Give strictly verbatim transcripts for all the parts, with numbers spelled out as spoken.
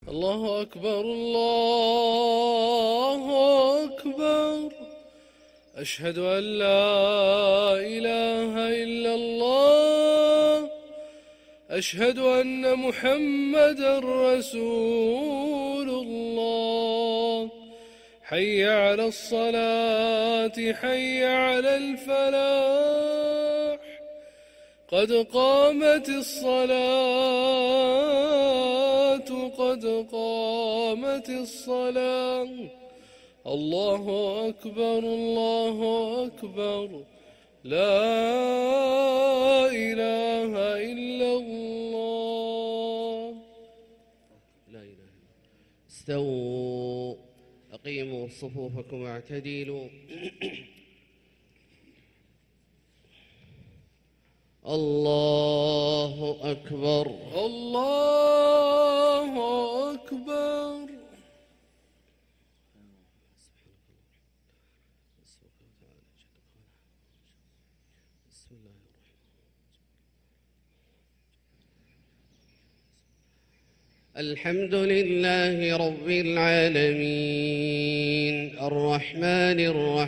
الله أكبر الله أكبر. أشهد أن لا إله إلا الله. أشهد أن محمدا رسول الله. حي على الصلاة حي على الفلاح. قد قامت الصلاة قد قامت الصلاة. الله أكبر الله أكبر. لا إله إلا الله. لا إله إلا الله. استووا، أقيموا صفوفكم واعتدلوا. الله أكبر الله أكبر. الحمد لله رب العالمين الرحمن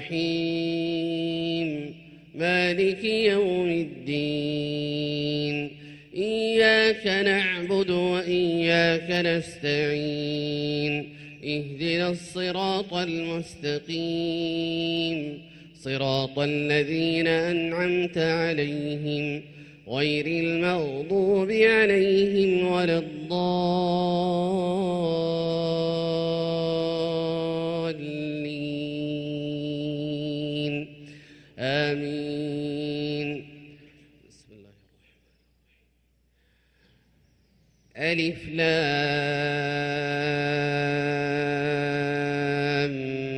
الرحيم مالك يوم الدين. إياك نعبد وإياك نستعين. اهدنا الصراط المستقيم صراط الذين أنعمت عليهم غير المغضوب عليهم ولا الضالين. آمين. بسم الله الرحمن الرحيم. ألف لام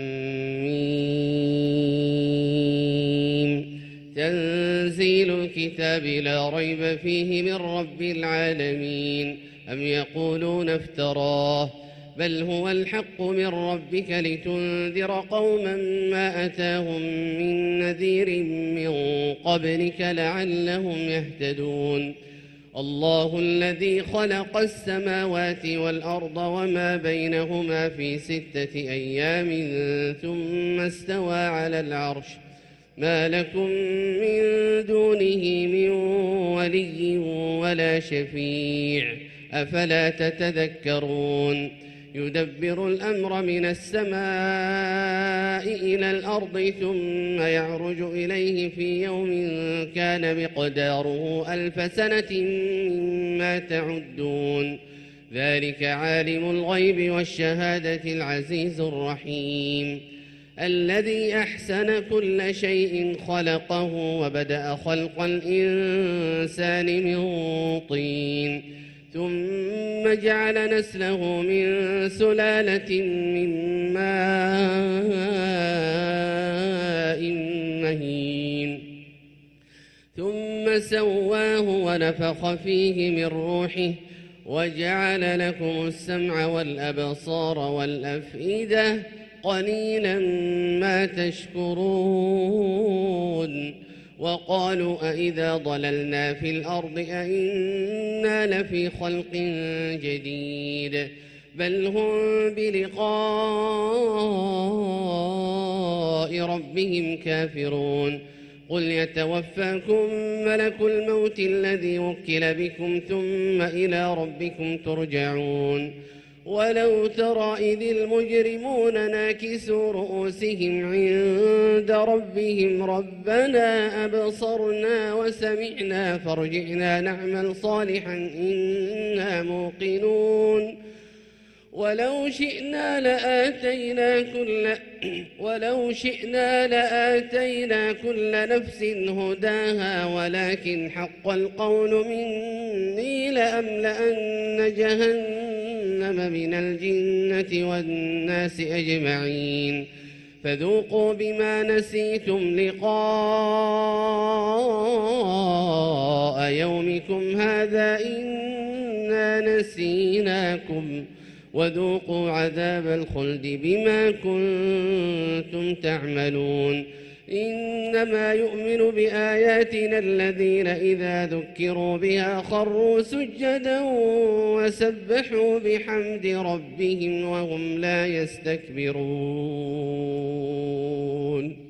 ميم. تنزيل الكتاب لا ريب فيه من رب العالمين. أم يقولون افتراه بل هو الحق من ربك لتنذر قوما ما أتاهم من نذير من قبلك لعلهم يهتدون. الله الذي خلق السماوات والأرض وما بينهما في ستة أيام ثم استوى على العرش. ما لكم من دونه من ولي ولا شفيع أفلا تتذكرون. يدبر الأمر من السماء إلى الأرض ثم يعرج إليه في يوم كان مقداره ألف سنة مما تعدون. ذلك عالم الغيب والشهادة العزيز الرحيم الذي أحسن كل شيء خلقه وبدأ خلق الإنسان من طين ثم جعل نسله من سلالة من ماء مهين ثم سواه ونفخ فيه من روحه وجعل لكم السمع والأبصار والأفئدة قليلا ما تشكرون. وقالوا أئذا ضللنا في الأرض أئنا لفي خلق جديد بل هم بلقاء ربهم كافرون. قل يتوفاكم ملك الموت الذي وكل بكم ثم إلى ربكم ترجعون. ولو ترى إذ المجرمون ناكسوا رؤوسهم عند ربهم ربنا أبصرنا وسمعنا فارجعنا نعمل صالحا إنا موقنون. ولو شئنا لآتينا كل ولو شئنا لآتينا كل نفس هداها ولكن حق القول مني لأملأن جهنم من الجنة والناس أجمعين. فذوقوا بما نسيتم لقاء يومكم هذا إنا نسيناكم وذوقوا عذاب الخلد بما كنتم تعملون. إنما يؤمن بآياتنا الذين إذا ذكروا بها خروا سجدا وسبحوا بحمد ربهم وهم لا يستكبرون.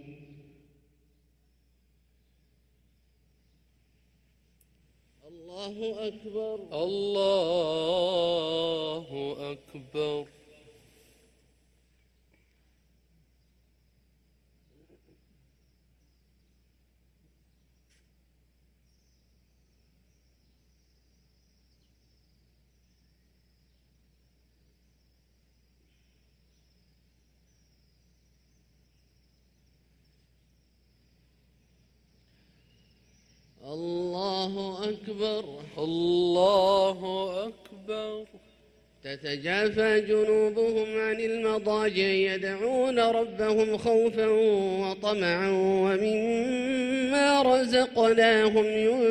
الله أكبر. الله أكبر. الله أكبر. الله أكبر. تتجافى جنوبهم عن المضاجع يدعون ربهم خوفا وطمعا ومما رزقناهم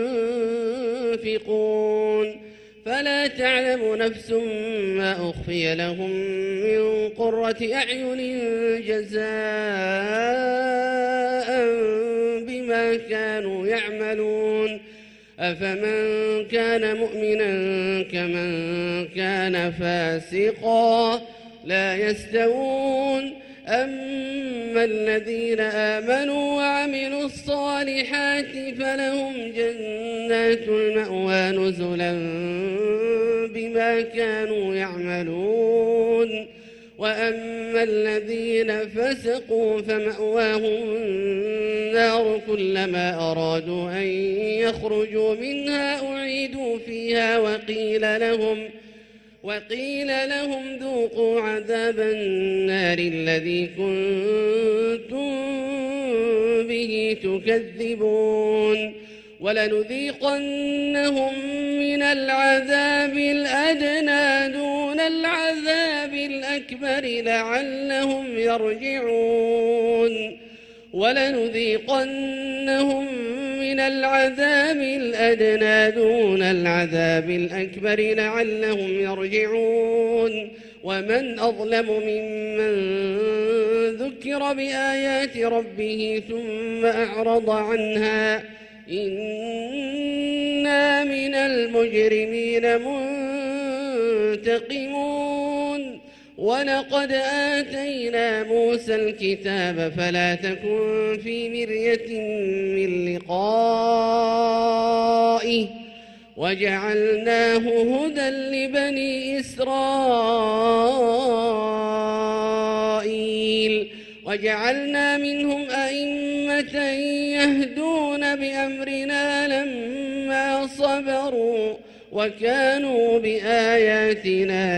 ينفقون فلا تعلم نفس ما أخفي لهم من قرة أعين جزاء بما كانوا يعملون أفمن كان مؤمنا كمن كان فاسقا لا يستوون أما الذين آمنوا وعملوا الصالحات فلهم جنات المأوى نزلا بما كانوا يعملون وأما الذين فسقوا فمأواهم النار كلما أرادوا أن يخرجوا منها أعيدوا فيها وقيل لهم وقيل لهم ذوقوا عذاب النار الذي كنتم به تكذبون ولنذيقنهم من العذاب الأدنى دون العذاب الأكبر لعلهم يرجعون ولنذيقنهم من العذاب الأدنى دون العذاب الأكبر لعلهم يرجعون ومن أظلم ممن ذكر بآيات ربه ثم أعرض عنها إنا من المجرمين منتقمون ولقد آتينا موسى الكتاب فلا تكن في مرية من لقائه وجعلناه هدى لبني إسرائيل وجعلنا منهم أئمة يهدون بأمرنا لما صبروا وكانوا بآياتنا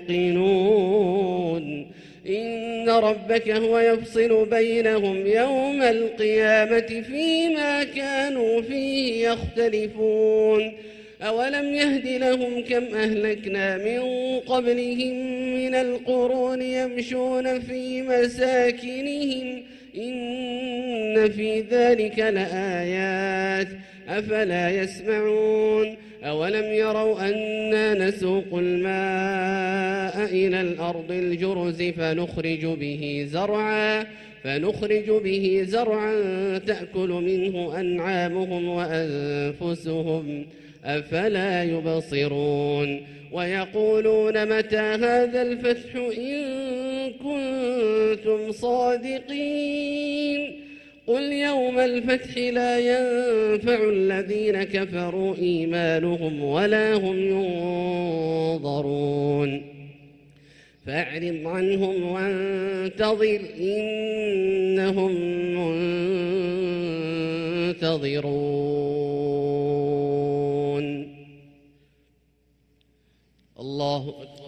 يوقنون إن ربك هو يفصل بينهم يوم القيامة فيما كانوا فيه يختلفون أولم يهد لهم كم أهلكنا من قبلهم من القرون يمشون في مساكنهم إن في ذلك لآيات أفلا يسمعون أولم يروا أنا نسوق الماء إلى الأرض الجرز فنخرج به زرعا فنخرج به زرعا تأكل منه أنعامهم وأنفسهم أفلا يبصرون ويقولون متى هذا الفتح إن كنتم صادقين قل يوم الفتح لا ينفع الذين كفروا إيمانهم ولا هم ينظرون فأعرض عنهم وانتظر إنهم منتظرون. الله أكبر.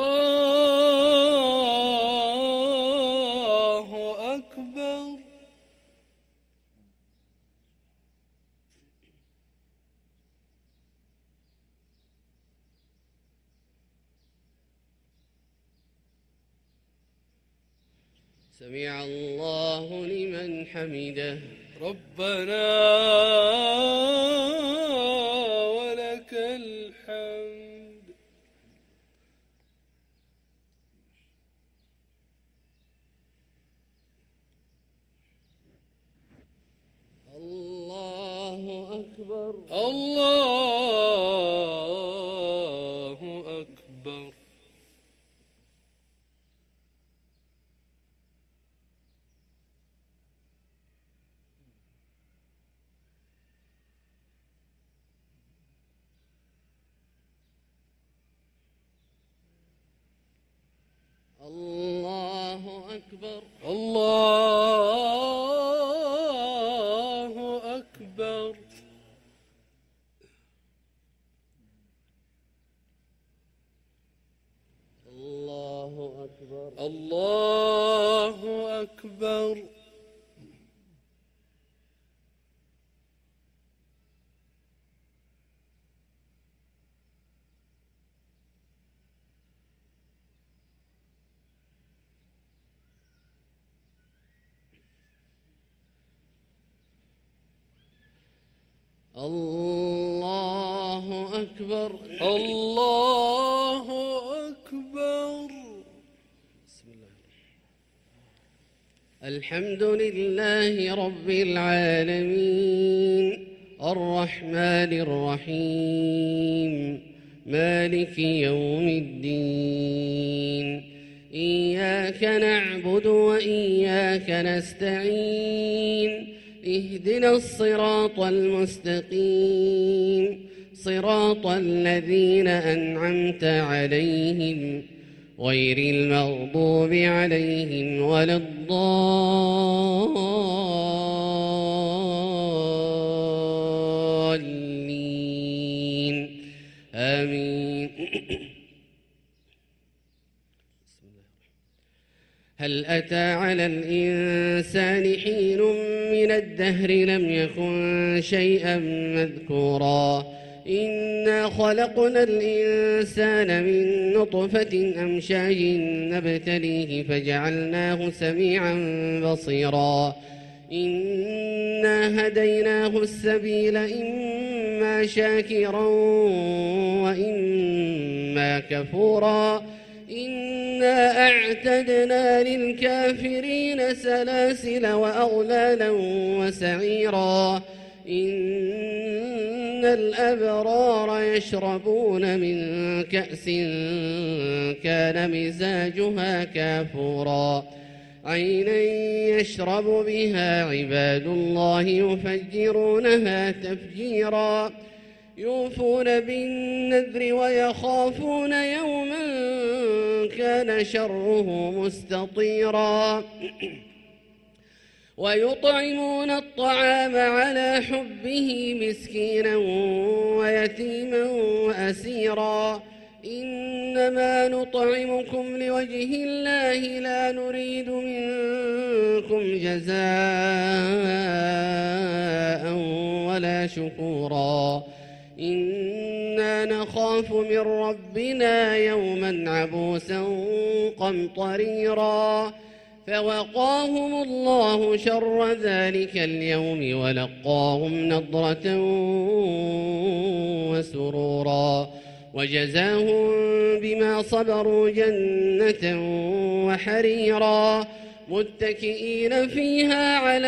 الله أكبر. سمع الله لمن حمده ربنا ولك الحمد. أكبر الله أكبر الله أكبر الله أكبر الله أكبر الله أكبر الله أكبر الله أكبر بسم الله. الحمد لله رب العالمين الرحمن الرحيم مالك يوم الدين إياك نعبد وإياك نستعين اهدنا الصراط المستقيم صراط الذين أنعمت عليهم غير المغضوب عليهم ولا الضالين آمين. هل أتى على الإنسان حين من الدهر لم يكن شيئا مذكورا إنا خلقنا الإنسان من نطفة أمشاج نبتليه فجعلناه سميعا بصيرا إنا هديناه السبيل إما شاكرا وإما كفورا إنا أعتدنا للكافرين سلاسل وأغلالا وسعيرا إن الأبرار يشربون من كأس كان مزاجها كافورا عينا يشرب بها عباد الله يفجرونها تفجيرا يوفون بالنذر ويخافون يوما كان شره مستطيرا ويطعمون الطعام على حبه مسكينا ويتيما وأسيرا إنما نطعمكم لوجه الله لا نريد منكم جزاء ولا شكورا إنا نخاف من ربنا يوما عبوسا قمطريرا فوقاهم الله شر ذلك اليوم ولقاهم نضرة وسرورا وجزاهم بما صبروا جنة وحريرا متكئين فيها على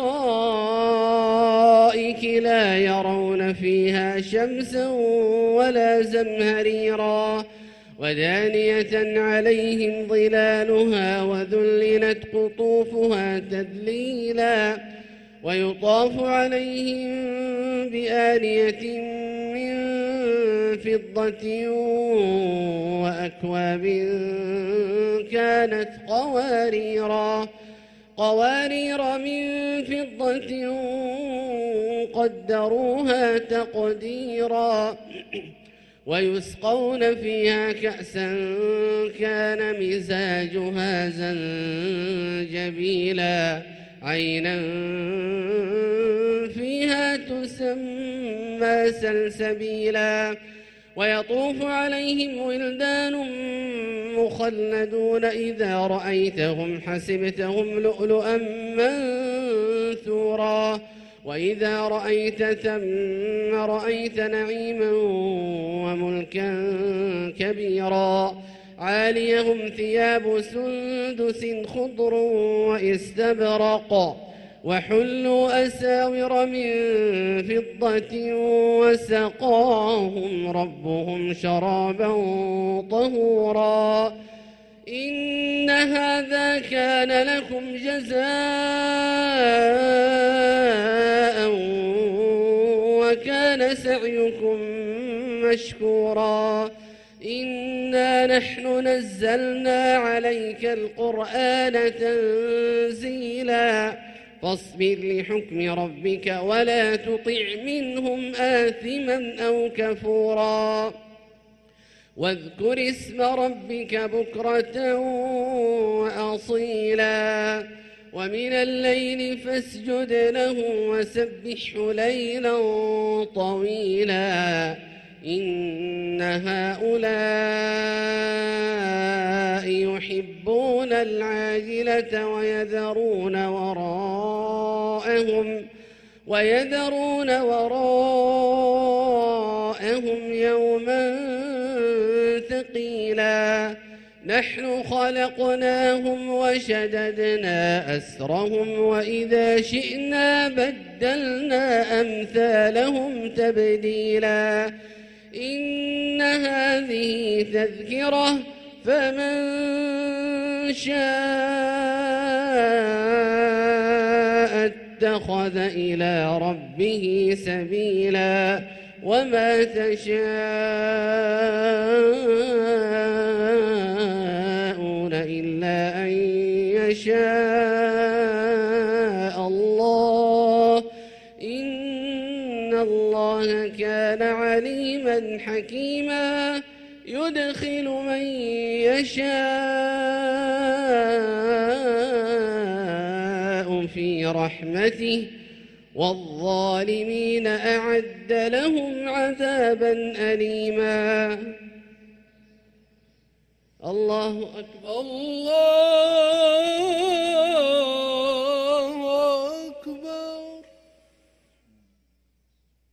الأرائك لا يرون فيها شمسا ولا زمهريرا ودانية عليهم ظلالها وذللت قطوفها تذليلا ويطاف عليهم بآنية من فضة وأكواب كانت قواريرا قوارير من فضة قدروها تقديرا ويسقون فيها كأسا كان مزاجها زنجبيلا عينا فيها تسمى سلسبيلا ويطوف عليهم ولدان مخلدون إذا رأيتهم حسبتهم لؤلؤا منثورا وإذا رأيت ثم رأيت نعيما وملكا كبيرا عاليهم ثياب سندس خضر واستبرق وحلوا أساور من فضة وسقاهم ربهم شرابا طهورا إن هذا كان لكم جزاء وكان سعيكم مشكورا إنا نحن نزلنا عليك القرآن تنزيلا فاصبر لحكم ربك ولا تطع منهم آثما أو كفورا واذكر اسم ربك بكرة وأصيلا ومن الليل فاسجد له وسبحه ليلا طويلا إن هؤلاء يحبون العاجلة ويذرون وراءهم ويذرون وراءهم يوما ثقيلا نحن خلقناهم وشددنا أسرهم وإذا شئنا بدلنا أمثالهم تبديلا إن هذه تذكرة فمن شاء اتخذ إلى ربه سبيلا وما تشاءون إلا أن يشاء الله إن الله كان عليما حكيما يدخل من يشاء في رحمته والظالمين أعد لهم عذابا أليما الله أكبر الله